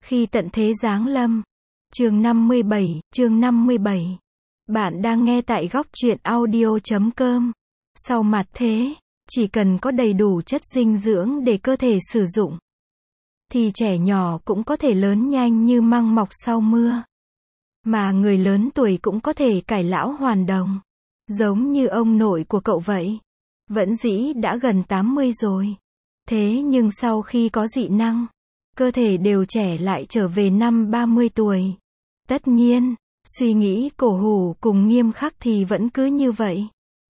Khi tận thế giáng lâm. Chương 57. Bạn đang nghe tại góc truyện audio.com. Sau mặt thế, chỉ cần có đầy đủ chất dinh dưỡng để cơ thể sử dụng, thì trẻ nhỏ cũng có thể lớn nhanh như măng mọc sau mưa. Mà người lớn tuổi cũng có thể cải lão hoàn đồng. Giống như ông nội của cậu vậy. Vẫn dĩ đã gần 80 rồi. Thế nhưng sau khi có dị năng, cơ thể đều trẻ lại trở về năm 30 tuổi. Tất nhiên, suy nghĩ cổ hủ cùng nghiêm khắc thì vẫn cứ như vậy.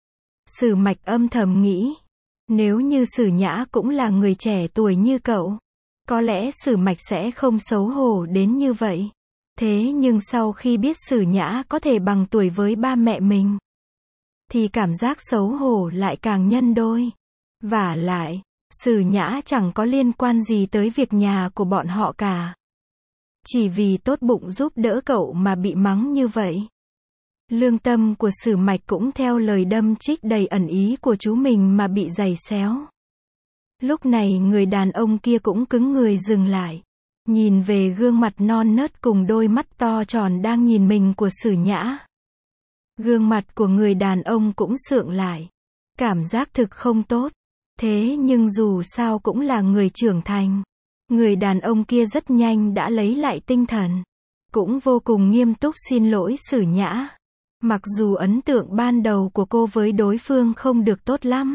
Sử Mạch âm thầm nghĩ, nếu như Sử Nhã cũng là người trẻ tuổi như cậu, có lẽ Sử Mạch sẽ không xấu hổ đến như vậy. Thế nhưng sau khi biết Sử Nhã có thể bằng tuổi với ba mẹ mình, thì cảm giác xấu hổ lại càng nhân đôi. Vả lại, Sử Nhã chẳng có liên quan gì tới việc nhà của bọn họ cả. Chỉ vì tốt bụng giúp đỡ cậu mà bị mắng như vậy. Lương tâm của Sử Mạch cũng theo lời đâm chích đầy ẩn ý của chú mình mà bị giày xéo. Lúc này người đàn ông kia cũng cứng người dừng lại. Nhìn về gương mặt non nớt cùng đôi mắt to tròn đang nhìn mình của Sử Nhã. Gương mặt của người đàn ông cũng sượng lại. Cảm giác thực không tốt. Thế nhưng dù sao cũng là người trưởng thành. Người đàn ông kia rất nhanh đã lấy lại tinh thần. Cũng vô cùng nghiêm túc xin lỗi Sử Nhã. Mặc dù ấn tượng ban đầu của cô với đối phương không được tốt lắm.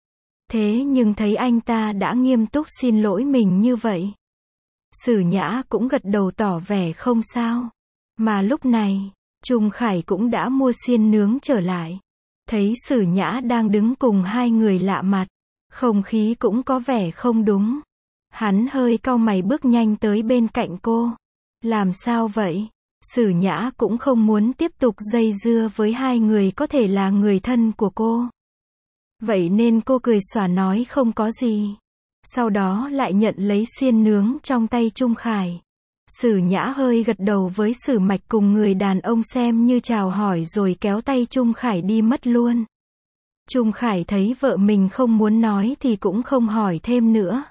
Thế nhưng thấy anh ta đã nghiêm túc xin lỗi mình như vậy, Sử Nhã cũng gật đầu tỏ vẻ không sao. Mà lúc này, Trung Khải cũng đã mua xiên nướng trở lại. Thấy Sử Nhã đang đứng cùng hai người lạ mặt, không khí cũng có vẻ không đúng. Hắn hơi cau mày bước nhanh tới bên cạnh cô. Làm sao vậy? Sử Nhã cũng không muốn tiếp tục dây dưa với hai người có thể là người thân của cô. Vậy nên cô cười xòa nói không có gì. Sau đó lại nhận lấy xiên nướng trong tay Trung Khải. Sử Nhã hơi gật đầu với Sử Mạch cùng người đàn ông xem như chào hỏi rồi kéo tay Trung Khải đi mất luôn. Trung Khải thấy vợ mình không muốn nói thì cũng không hỏi thêm nữa.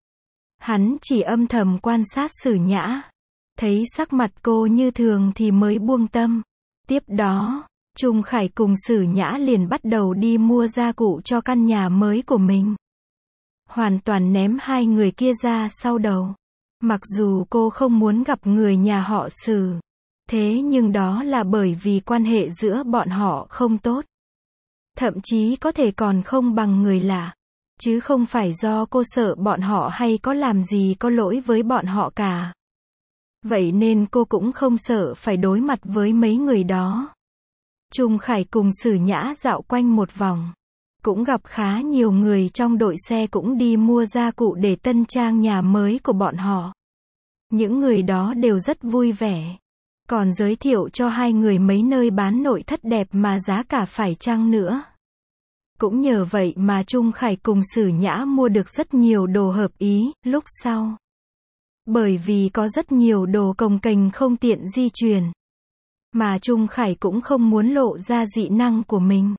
Hắn chỉ âm thầm quan sát Sử Nhã. Thấy sắc mặt cô như thường thì mới buông tâm. Tiếp đó, Trung Khải cùng Sử Nhã liền bắt đầu đi mua gia cụ cho căn nhà mới của mình. Hoàn toàn ném hai người kia ra sau đầu. Mặc dù cô không muốn gặp người nhà họ Sử. Thế nhưng đó là bởi vì quan hệ giữa bọn họ không tốt. Thậm chí có thể còn không bằng người lạ. Chứ không phải do cô sợ bọn họ hay có làm gì có lỗi với bọn họ cả. Vậy nên cô cũng không sợ phải đối mặt với mấy người đó. Trung Khải cùng Sử Nhã dạo quanh một vòng. Cũng gặp khá nhiều người trong đội xe cũng đi mua gia cụ để tân trang nhà mới của bọn họ. Những người đó đều rất vui vẻ. Còn giới thiệu cho hai người mấy nơi bán nội thất đẹp mà giá cả phải chăng nữa. Cũng nhờ vậy mà Trung Khải cùng Sử Nhã mua được rất nhiều đồ hợp ý, lúc sau. Bởi vì có rất nhiều đồ cồng kềnh không tiện di chuyển. Mà Trung Khải cũng không muốn lộ ra dị năng của mình.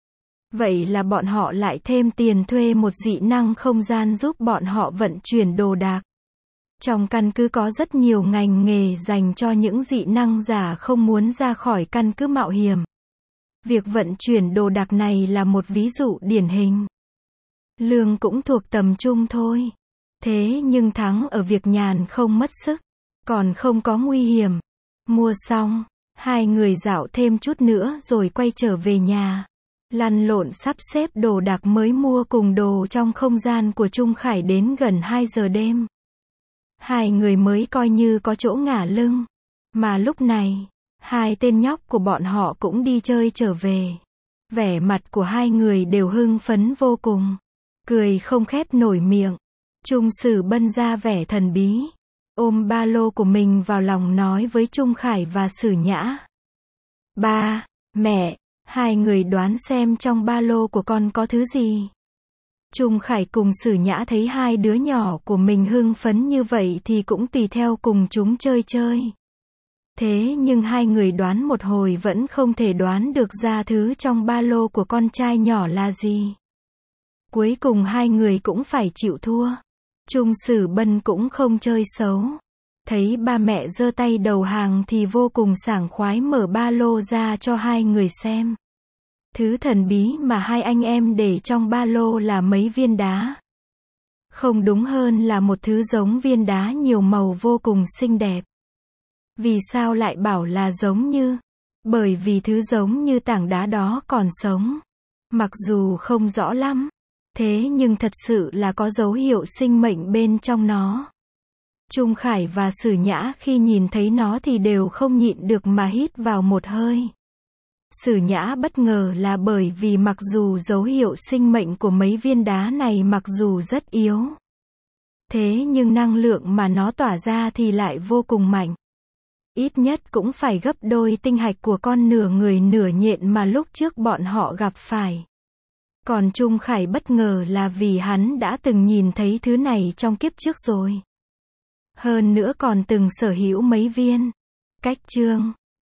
Vậy là bọn họ lại thêm tiền thuê một dị năng không gian giúp bọn họ vận chuyển đồ đạc. Trong căn cứ có rất nhiều ngành nghề dành cho những dị năng giả không muốn ra khỏi căn cứ mạo hiểm. Việc vận chuyển đồ đạc này là một ví dụ điển hình. Lương cũng thuộc tầm trung thôi. Thế nhưng thắng ở việc nhàn không mất sức. Còn không có nguy hiểm. Mua xong, hai người dạo thêm chút nữa rồi quay trở về nhà. Lăn lộn sắp xếp đồ đạc mới mua cùng đồ trong không gian của Trung Khải đến gần 2 giờ đêm. Hai người mới coi như có chỗ ngả lưng. Mà lúc này, hai tên nhóc của bọn họ cũng đi chơi trở về. Vẻ mặt của hai người đều hưng phấn vô cùng. Cười không khép nổi miệng. Trung Sử Bân ra vẻ thần bí. Ôm ba lô của mình vào lòng nói với Trung Khải và Sử Nhã. Ba, mẹ, hai người đoán xem trong ba lô của con có thứ gì. Trung Khải cùng Sử Nhã thấy hai đứa nhỏ của mình hưng phấn như vậy thì cũng tùy theo cùng chúng chơi chơi. Thế nhưng hai người đoán một hồi vẫn không thể đoán được ra thứ trong ba lô của con trai nhỏ là gì. Cuối cùng hai người cũng phải chịu thua. Trung Sử Bân cũng không chơi xấu. Thấy ba mẹ giơ tay đầu hàng thì vô cùng sảng khoái mở ba lô ra cho hai người xem. Thứ thần bí mà hai anh em để trong ba lô là mấy viên đá. Không, đúng hơn là một thứ giống viên đá nhiều màu vô cùng xinh đẹp. Vì sao lại bảo là giống như? Bởi vì thứ giống như tảng đá đó còn sống. Mặc dù không rõ lắm, thế nhưng thật sự là có dấu hiệu sinh mệnh bên trong nó. Trung Khải và Sử Nhã khi nhìn thấy nó thì đều không nhịn được mà hít vào một hơi. Sử Nhã bất ngờ là bởi vì mặc dù dấu hiệu sinh mệnh của mấy viên đá này mặc dù rất yếu, thế nhưng năng lượng mà nó tỏa ra thì lại vô cùng mạnh. Ít nhất cũng phải gấp đôi tinh hạch của con nửa người nửa nhện mà lúc trước bọn họ gặp phải. Còn Trung Khải bất ngờ là vì hắn đã từng nhìn thấy thứ này trong kiếp trước rồi. Hơn nữa còn từng sở hữu mấy viên. Cách chương